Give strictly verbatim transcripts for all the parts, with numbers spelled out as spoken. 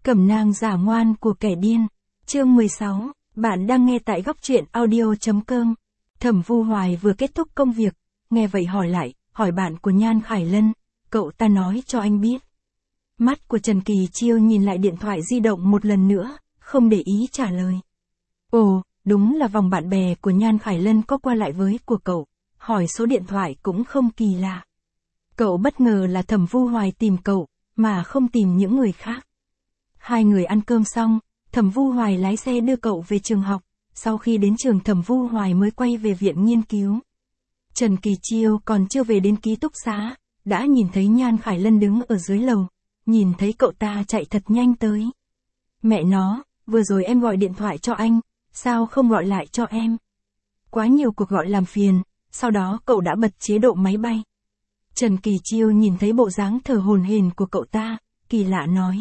Cẩm nang giả ngoan của kẻ điên. Chương mười sáu, bạn đang nghe tại góc truyện audio.com. Thẩm Vu Hoài vừa kết thúc công việc, nghe vậy hỏi lại, hỏi bạn của Nhan Khải Lân, cậu ta nói cho anh biết. Mắt của Trần Kỳ Chiêu nhìn lại điện thoại di động một lần nữa, không để ý trả lời. Ồ, đúng là vòng bạn bè của Nhan Khải Lân có qua lại với của cậu, hỏi số điện thoại cũng không kỳ lạ. Cậu bất ngờ là Thẩm Vu Hoài tìm cậu, mà không tìm những người khác. Hai người ăn cơm xong, Thẩm Vu Hoài lái xe đưa cậu về trường học, sau khi đến trường Thẩm Vu Hoài mới quay về viện nghiên cứu. Trần Kỳ Chiêu còn chưa về đến ký túc xá, đã nhìn thấy Nhan Khải Lân đứng ở dưới lầu, nhìn thấy cậu ta chạy thật nhanh tới. Mẹ nó, vừa rồi em gọi điện thoại cho anh, sao không gọi lại cho em? Quá nhiều cuộc gọi làm phiền, sau đó cậu đã bật chế độ máy bay. Trần Kỳ Chiêu nhìn thấy bộ dáng thở hổn hển của cậu ta, kỳ lạ nói.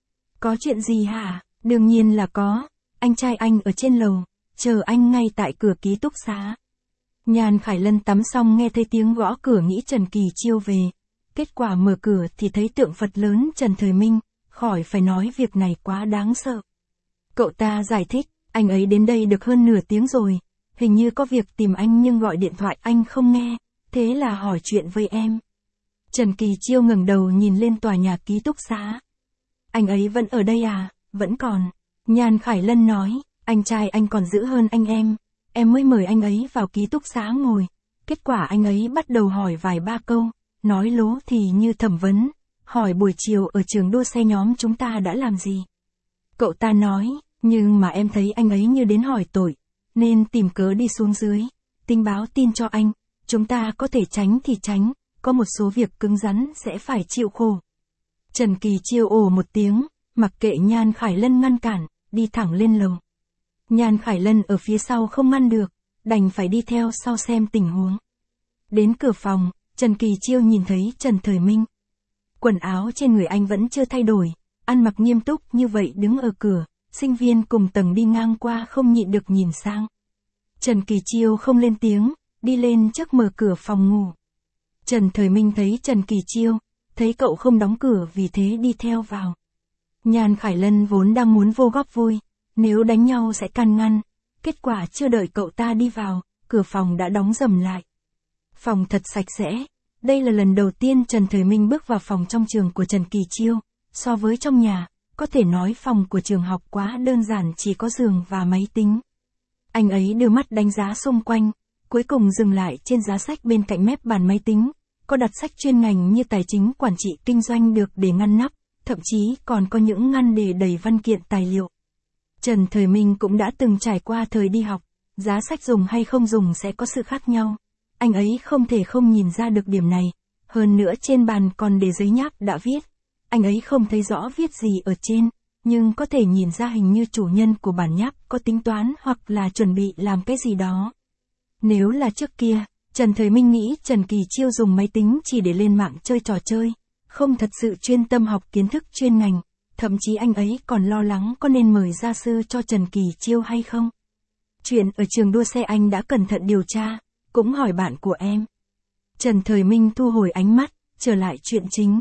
Có chuyện gì hả? Đương nhiên là có, anh trai anh ở trên lầu, chờ anh ngay tại cửa ký túc xá. Nhan Khải Lân tắm xong nghe thấy tiếng gõ cửa nghĩ Trần Kỳ Chiêu về. Kết quả mở cửa thì thấy tượng Phật lớn Trần Thời Minh, khỏi phải nói việc này quá đáng sợ. Cậu ta giải thích, anh ấy đến đây được hơn nửa tiếng rồi, hình như có việc tìm anh nhưng gọi điện thoại anh không nghe, thế là hỏi chuyện với em. Trần Kỳ Chiêu ngẩng đầu nhìn lên tòa nhà ký túc xá. Anh ấy vẫn ở đây à? Vẫn còn. Nhan Khải Lân nói, anh trai anh còn giữ hơn anh em. Em mới mời anh ấy vào ký túc xá ngồi. Kết quả anh ấy bắt đầu hỏi vài ba câu, nói lố thì như thẩm vấn, hỏi buổi chiều ở trường đua xe nhóm chúng ta đã làm gì. Cậu ta nói, nhưng mà em thấy anh ấy như đến hỏi tội, nên tìm cớ đi xuống dưới, tình báo tin cho anh, chúng ta có thể tránh thì tránh, có một số việc cứng rắn sẽ phải chịu khổ. Trần Kỳ Chiêu ồ một tiếng, mặc kệ Nhan Khải Lân ngăn cản, đi thẳng lên lầu. Nhan Khải Lân ở phía sau không ngăn được, đành phải đi theo sau xem tình huống. Đến cửa phòng, Trần Kỳ Chiêu nhìn thấy Trần Thời Minh. Quần áo trên người anh vẫn chưa thay đổi, ăn mặc nghiêm túc như vậy đứng ở cửa, sinh viên cùng tầng đi ngang qua không nhịn được nhìn sang. Trần Kỳ Chiêu không lên tiếng, đi lên trước mở cửa phòng ngủ. Trần Thời Minh thấy Trần Kỳ Chiêu, thấy cậu không đóng cửa vì thế đi theo vào. Nhan Khải Lân vốn đang muốn vô góp vui, nếu đánh nhau sẽ can ngăn, kết quả chưa đợi cậu ta đi vào, cửa phòng đã đóng rầm lại. Phòng thật sạch sẽ, đây là lần đầu tiên Trần Thời Minh bước vào phòng trong trường của Trần Kỳ Chiêu, so với trong nhà, có thể nói phòng của trường học quá đơn giản chỉ có giường và máy tính. Anh ấy đưa mắt đánh giá xung quanh, cuối cùng dừng lại trên giá sách bên cạnh mép bàn máy tính, có đặt sách chuyên ngành như tài chính quản trị kinh doanh được để ngăn nắp, thậm chí còn có những ngăn để đầy văn kiện tài liệu. Trần Thời Minh cũng đã từng trải qua thời đi học, giá sách dùng hay không dùng sẽ có sự khác nhau. Anh ấy không thể không nhìn ra được điểm này, hơn nữa trên bàn còn để giấy nháp đã viết. Anh ấy không thấy rõ viết gì ở trên, nhưng có thể nhìn ra hình như chủ nhân của bản nháp có tính toán hoặc là chuẩn bị làm cái gì đó. Nếu là trước kia, Trần Thời Minh nghĩ Trần Kỳ Chiêu dùng máy tính chỉ để lên mạng chơi trò chơi, không thật sự chuyên tâm học kiến thức chuyên ngành, thậm chí anh ấy còn lo lắng có nên mời gia sư cho Trần Kỳ Chiêu hay không. Chuyện ở trường đua xe anh đã cẩn thận điều tra, cũng hỏi bạn của em. Trần Thời Minh thu hồi ánh mắt, trở lại chuyện chính.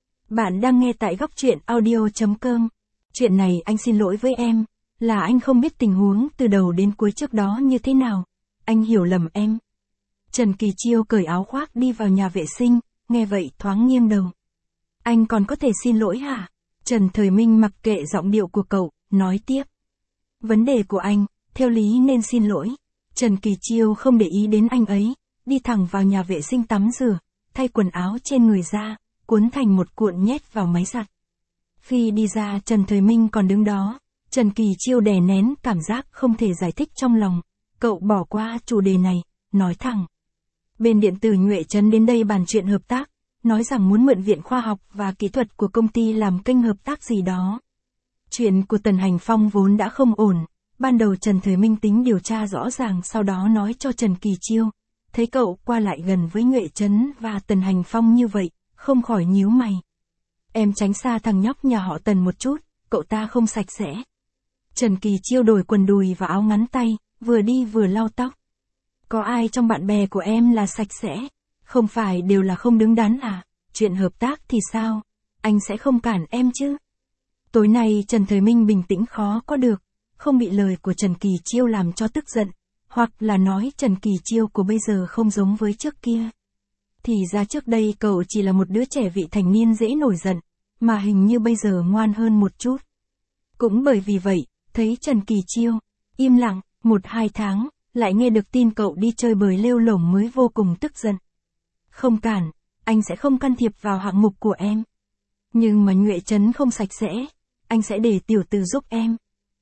Bạn đang nghe tại góc truyện audio.com. Chuyện này anh xin lỗi với em, là anh không biết tình huống từ đầu đến cuối trước đó như thế nào. Anh hiểu lầm em. Trần Kỳ Chiêu cởi áo khoác đi vào nhà vệ sinh, nghe vậy thoáng nghiêng đầu. Anh còn có thể xin lỗi hả? Trần Thời Minh mặc kệ giọng điệu của cậu, nói tiếp. Vấn đề của anh, theo lý nên xin lỗi. Trần Kỳ Chiêu không để ý đến anh ấy, đi thẳng vào nhà vệ sinh tắm rửa, thay quần áo trên người ra, cuốn thành một cuộn nhét vào máy giặt. Khi đi ra Trần Thời Minh còn đứng đó, Trần Kỳ Chiêu đè nén cảm giác không thể giải thích trong lòng, cậu bỏ qua chủ đề này, nói thẳng. Bên điện tử Nhuệ Trấn đến đây bàn chuyện hợp tác, nói rằng muốn mượn viện khoa học và kỹ thuật của công ty làm kênh hợp tác gì đó. Chuyện của Tần Hành Phong vốn đã không ổn, ban đầu Trần Thời Minh tính điều tra rõ ràng sau đó nói cho Trần Kỳ Chiêu, thấy cậu qua lại gần với Nhuệ Trấn và Tần Hành Phong như vậy, không khỏi nhíu mày. Em tránh xa thằng nhóc nhà họ Tần một chút, cậu ta không sạch sẽ. Trần Kỳ Chiêu đổi quần đùi và áo ngắn tay, vừa đi vừa lau tóc. Có ai trong bạn bè của em là sạch sẽ? Không phải đều là không đứng đắn à? Chuyện hợp tác thì sao? Anh sẽ không cản em chứ? Tối nay Trần Thời Minh bình tĩnh khó có được, không bị lời của Trần Kỳ Chiêu làm cho tức giận, hoặc là nói Trần Kỳ Chiêu của bây giờ không giống với trước kia. Thì ra trước đây cậu chỉ là một đứa trẻ vị thành niên dễ nổi giận, mà hình như bây giờ ngoan hơn một chút. Cũng bởi vì vậy, thấy Trần Kỳ Chiêu im lặng, một hai tháng, lại nghe được tin cậu đi chơi bời lêu lổng mới vô cùng tức giận. Không cản, anh sẽ không can thiệp vào hạng mục của em. Nhưng mà nhuệ trấn không sạch sẽ, anh sẽ để tiểu tử giúp em.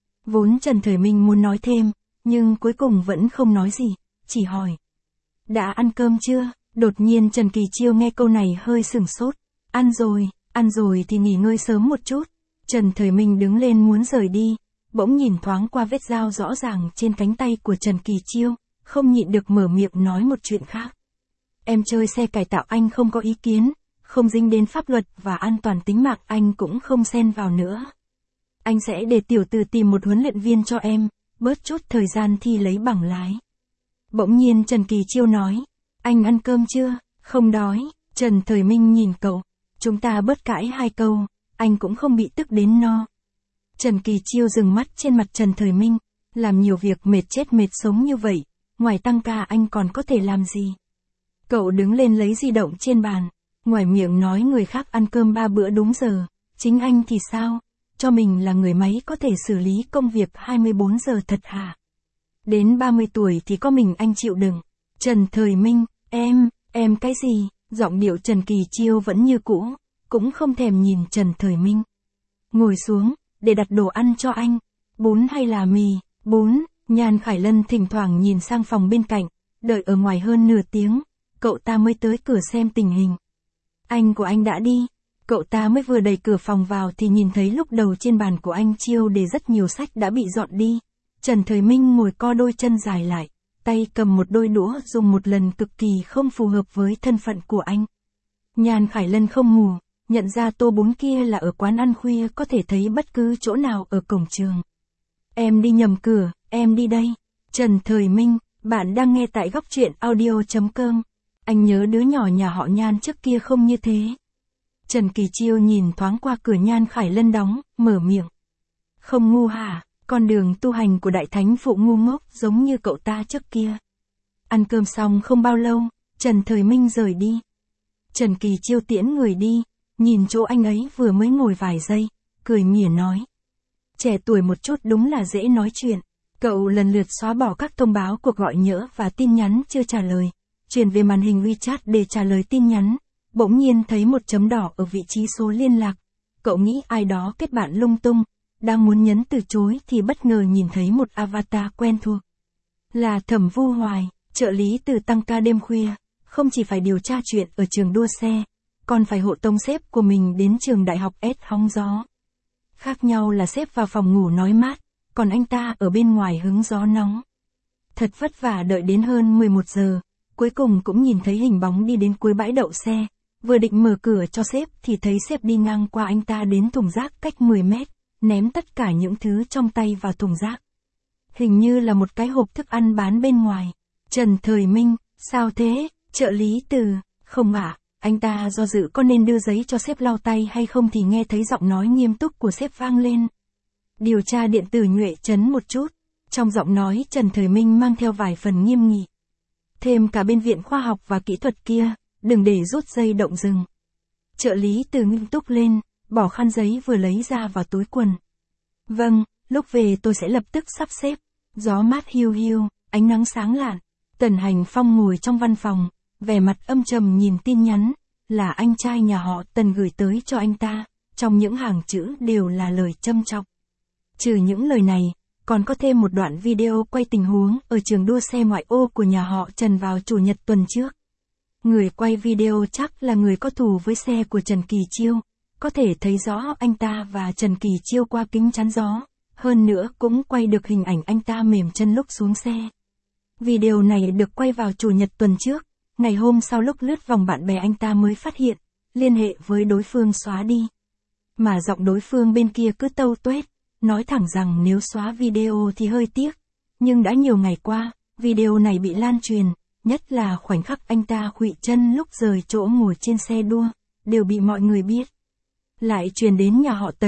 Vốn Trần Thời Minh muốn nói thêm, nhưng cuối cùng vẫn không nói gì, chỉ hỏi. Đã ăn cơm chưa? Đột nhiên Trần Kỳ Chiêu nghe câu này hơi sửng sốt. Ăn rồi, ăn rồi thì nghỉ ngơi sớm một chút. Trần Thời Minh đứng lên muốn rời đi, bỗng nhìn thoáng qua vết dao rõ ràng trên cánh tay của Trần Kỳ Chiêu, không nhịn được mở miệng nói một chuyện khác. Em chơi xe cải tạo anh không có ý kiến, không dính đến pháp luật và an toàn tính mạng anh cũng không xen vào nữa. Anh sẽ để tiểu tử tìm một huấn luyện viên cho em, bớt chút thời gian thi lấy bằng lái. Bỗng nhiên Trần Kỳ Chiêu nói, anh ăn cơm chưa? Không đói. Trần Thời Minh nhìn cậu, chúng ta bớt cãi hai câu, anh cũng không bị tức đến no. Trần Kỳ Chiêu dừng mắt trên mặt Trần Thời Minh, làm nhiều việc mệt chết mệt sống như vậy, ngoài tăng ca anh còn có thể làm gì? Cậu đứng lên lấy di động trên bàn, ngoài miệng nói người khác ăn cơm ba bữa đúng giờ, chính anh thì sao? Cho mình là người máy có thể xử lý công việc hai mươi bốn giờ thật hả? Đến ba mươi tuổi thì có mình anh chịu đựng. Trần Thời Minh, em, em cái gì? Giọng điệu Trần Kỳ Chiêu vẫn như cũ, cũng không thèm nhìn Trần Thời Minh. Ngồi xuống, để đặt đồ ăn cho anh. Bún hay là mì? Bún. Nhan Khải Lân thỉnh thoảng nhìn sang phòng bên cạnh, đợi ở ngoài hơn nửa tiếng, cậu ta mới tới cửa xem tình hình. Anh của anh đã đi. Cậu ta mới vừa đẩy cửa phòng vào thì nhìn thấy lúc đầu trên bàn của anh Chiêu để rất nhiều sách đã bị dọn đi. Trần Thời Minh ngồi co đôi chân dài lại, tay cầm một đôi đũa dùng một lần cực kỳ không phù hợp với thân phận của anh. Nhan Khải Lân không ngủ, nhận ra tô bún kia là ở quán ăn khuya có thể thấy bất cứ chỗ nào ở cổng trường. Em đi nhầm cửa, em đi đây. Trần Thời Minh, bạn đang nghe tại góc truyện audio chấm com. Anh nhớ đứa nhỏ nhà họ Nhan trước kia không như thế. Trần Kỳ Chiêu nhìn thoáng qua cửa Nhan Khải Lân đóng, mở miệng. Không ngu hả, con đường tu hành của đại thánh phụ ngu ngốc giống như cậu ta trước kia. Ăn cơm xong không bao lâu, Trần Thời Minh rời đi. Trần Kỳ Chiêu tiễn người đi, nhìn chỗ anh ấy vừa mới ngồi vài giây, cười mỉa nói. Trẻ tuổi một chút đúng là dễ nói chuyện. Cậu lần lượt xóa bỏ các thông báo cuộc gọi nhỡ và tin nhắn chưa trả lời, chuyển về màn hình WeChat để trả lời tin nhắn. Bỗng nhiên thấy một chấm đỏ ở vị trí số liên lạc. Cậu nghĩ ai đó kết bạn lung tung, đang muốn nhấn từ chối thì bất ngờ nhìn thấy một avatar quen thuộc. Là Thẩm Vu Hoài, trợ lý từ tăng ca đêm khuya, không chỉ phải điều tra chuyện ở trường đua xe, còn phải hộ tống sếp của mình đến trường đại học S hóng gió. Khác nhau là sếp vào phòng ngủ nói mát, còn anh ta ở bên ngoài hứng gió nóng. Thật vất vả đợi đến hơn mười một giờ, cuối cùng cũng nhìn thấy hình bóng đi đến cuối bãi đậu xe. Vừa định mở cửa cho sếp thì thấy sếp đi ngang qua anh ta đến thùng rác cách mười mét, ném tất cả những thứ trong tay vào thùng rác. Hình như là một cái hộp thức ăn bán bên ngoài. Trần Thời Minh, sao thế? Trợ lý từ, không ạ, à, anh ta do dự có nên đưa giấy cho sếp lau tay hay không thì nghe thấy giọng nói nghiêm túc của sếp vang lên. Điều tra điện tử nhuệ trấn một chút. Trong giọng nói Trần Thời Minh mang theo vài phần nghiêm nghị. Thêm cả bên viện khoa học và kỹ thuật kia. Đừng để rút dây động rừng. Trợ lý từ nghiêm túc lên, bỏ khăn giấy vừa lấy ra vào túi quần. Vâng, lúc về tôi sẽ lập tức sắp xếp. Gió mát hiu hiu, ánh nắng sáng lạn. Tần Hành Phong ngồi trong văn phòng, vẻ mặt âm trầm nhìn tin nhắn, là anh trai nhà họ Tần gửi tới cho anh ta, trong những hàng chữ đều là lời châm chọc. Trừ những lời này, còn có thêm một đoạn video quay tình huống ở trường đua xe ngoại ô của nhà họ Trần vào chủ nhật tuần trước. Người quay video chắc là người có thù với xe của Trần Kỳ Chiêu, có thể thấy rõ anh ta và Trần Kỳ Chiêu qua kính chắn gió, hơn nữa cũng quay được hình ảnh anh ta mềm chân lúc xuống xe. Video này được quay vào chủ nhật tuần trước, ngày hôm sau lúc lướt vòng bạn bè anh ta mới phát hiện, liên hệ với đối phương xóa đi. Mà giọng đối phương bên kia cứ tâu tuét, nói thẳng rằng nếu xóa video thì hơi tiếc, nhưng đã nhiều ngày qua, video này bị lan truyền. Nhất là khoảnh khắc anh ta khuỵu chân lúc rời chỗ ngồi trên xe đua, đều bị mọi người biết. Lại truyền đến nhà họ Tần,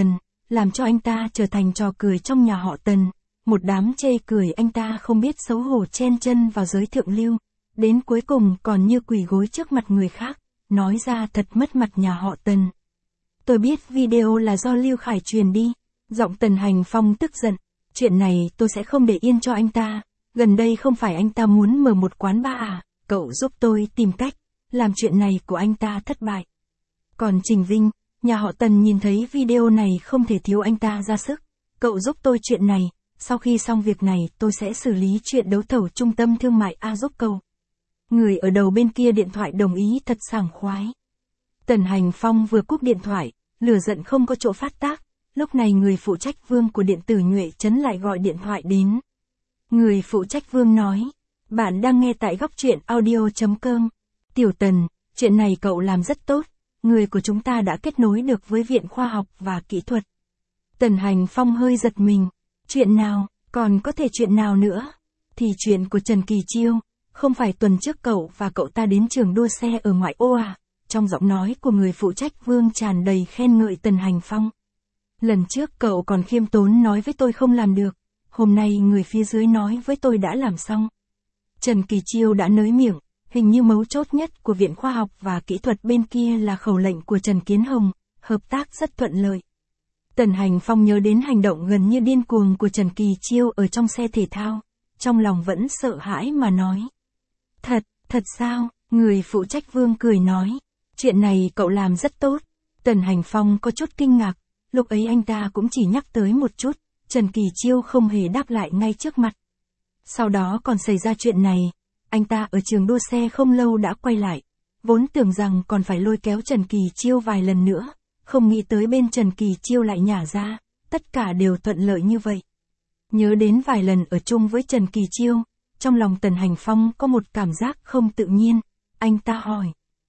làm cho anh ta trở thành trò cười trong nhà họ Tần. Một đám chê cười anh ta không biết xấu hổ chen chân vào giới thượng lưu, đến cuối cùng còn như quỳ gối trước mặt người khác, nói ra thật mất mặt nhà họ Tần. Tôi biết video là do Lưu Khải truyền đi, giọng Tần Hành Phong tức giận, chuyện này tôi sẽ không để yên cho anh ta, gần đây không phải anh ta muốn mở một quán bar à, cậu giúp tôi tìm cách, làm chuyện này của anh ta thất bại. Còn Trình Vinh, nhà họ Tần nhìn thấy video này không thể thiếu anh ta ra sức, cậu giúp tôi chuyện này, sau khi xong việc này tôi sẽ xử lý chuyện đấu thầu trung tâm thương mại A giúp cậu. Người ở đầu bên kia điện thoại đồng ý thật sảng khoái. Tần Hành Phong vừa cúp điện thoại, lửa giận không có chỗ phát tác, lúc này người phụ trách Vương của điện tử Nhuệ Trấn lại gọi điện thoại đến. Người phụ trách Vương nói, bạn đang nghe tại góc truyện audio chấm com. Tiểu Tần, chuyện này cậu làm rất tốt, người của chúng ta đã kết nối được với Viện Khoa học và Kỹ thuật. Tần Hành Phong hơi giật mình, chuyện nào, còn có thể chuyện nào nữa? Thì chuyện của Trần Kỳ Chiêu, không phải tuần trước cậu và cậu ta đến trường đua xe ở ngoại ô à? Trong giọng nói của người phụ trách Vương tràn đầy khen ngợi Tần Hành Phong. Lần trước cậu còn khiêm tốn nói với tôi không làm được, hôm nay người phía dưới nói với tôi đã làm xong. Trần Kỳ Chiêu đã nới miệng, hình như mấu chốt nhất của Viện Khoa học và Kỹ thuật bên kia là khẩu lệnh của Trần Kiến Hồng, hợp tác rất thuận lợi. Tần Hành Phong nhớ đến hành động gần như điên cuồng của Trần Kỳ Chiêu ở trong xe thể thao, trong lòng vẫn sợ hãi mà nói. Thật, thật sao? Người phụ trách Vương cười nói, chuyện này cậu làm rất tốt. Tần Hành Phong có chút kinh ngạc, lúc ấy anh ta cũng chỉ nhắc tới một chút, Trần Kỳ Chiêu không hề đáp lại ngay trước mặt. Sau đó còn xảy ra chuyện này, anh ta ở trường đua xe không lâu đã quay lại, vốn tưởng rằng còn phải lôi kéo Trần Kỳ Chiêu vài lần nữa, không nghĩ tới bên Trần Kỳ Chiêu lại nhả ra, tất cả đều thuận lợi như vậy. Nhớ đến vài lần ở chung với Trần Kỳ Chiêu, trong lòng Tần Hành Phong có một cảm giác không tự nhiên, anh ta hỏi.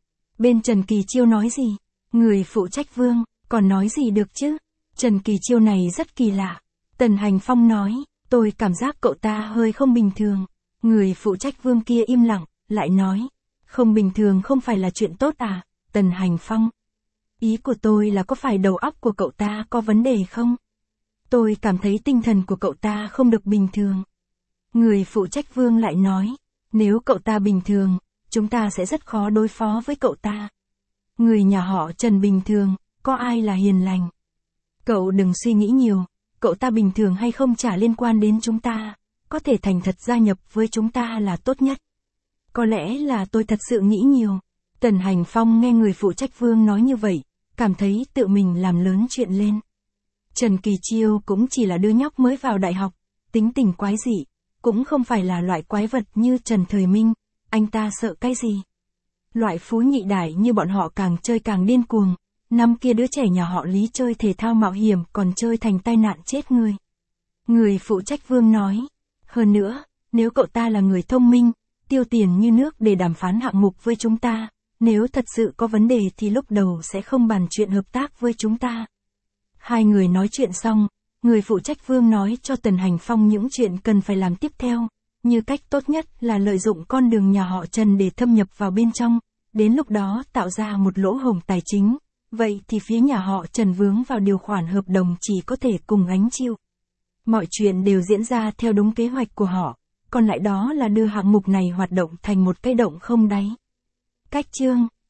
Bên Trần Kỳ Chiêu nói gì? Người phụ trách Vương, còn nói gì được chứ? Trần Kỳ Chiêu này rất kỳ lạ. Tần Hành Phong nói, tôi cảm giác cậu ta hơi không bình thường. Người phụ trách Vương kia im lặng, lại nói, không bình thường không phải là chuyện tốt à? Tần Hành Phong, ý của tôi là có phải đầu óc của cậu ta có vấn đề không? Tôi cảm thấy tinh thần của cậu ta không được bình thường. Người phụ trách Vương lại nói, nếu cậu ta bình thường, chúng ta sẽ rất khó đối phó với cậu ta. Người nhà họ Trần bình thường, có ai là hiền lành? Cậu đừng suy nghĩ nhiều, cậu ta bình thường hay không chả liên quan đến chúng ta, có thể thành thật gia nhập với chúng ta là tốt nhất. Có lẽ là tôi thật sự nghĩ nhiều. Tần Hành Phong nghe người phụ trách Vương nói như vậy, cảm thấy tự mình làm lớn chuyện lên. Trần Kỳ Chiêu cũng chỉ là đứa nhóc mới vào đại học, tính tình quái dị, cũng không phải là loại quái vật như Trần Thời Minh, anh ta sợ cái gì? Loại phú nhị đại như bọn họ càng chơi càng điên cuồng, năm kia đứa trẻ nhà họ Lý chơi thể thao mạo hiểm còn chơi thành tai nạn chết người. Người phụ trách Vương nói, hơn nữa, nếu cậu ta là người thông minh, tiêu tiền như nước để đàm phán hạng mục với chúng ta, nếu thật sự có vấn đề thì lúc đầu sẽ không bàn chuyện hợp tác với chúng ta. Hai người nói chuyện xong, người phụ trách Vương nói cho Tần Hành Phong những chuyện cần phải làm tiếp theo, như cách tốt nhất là lợi dụng con đường nhà họ Trần để thâm nhập vào bên trong, đến lúc đó tạo ra một lỗ hổng tài chính, vậy thì phía nhà họ Trần vướng vào điều khoản hợp đồng chỉ có thể cùng gánh chịu. Mọi chuyện đều diễn ra theo đúng kế hoạch của họ, còn lại đó là đưa hạng mục này hoạt động thành một cái động không đáy. Cách chương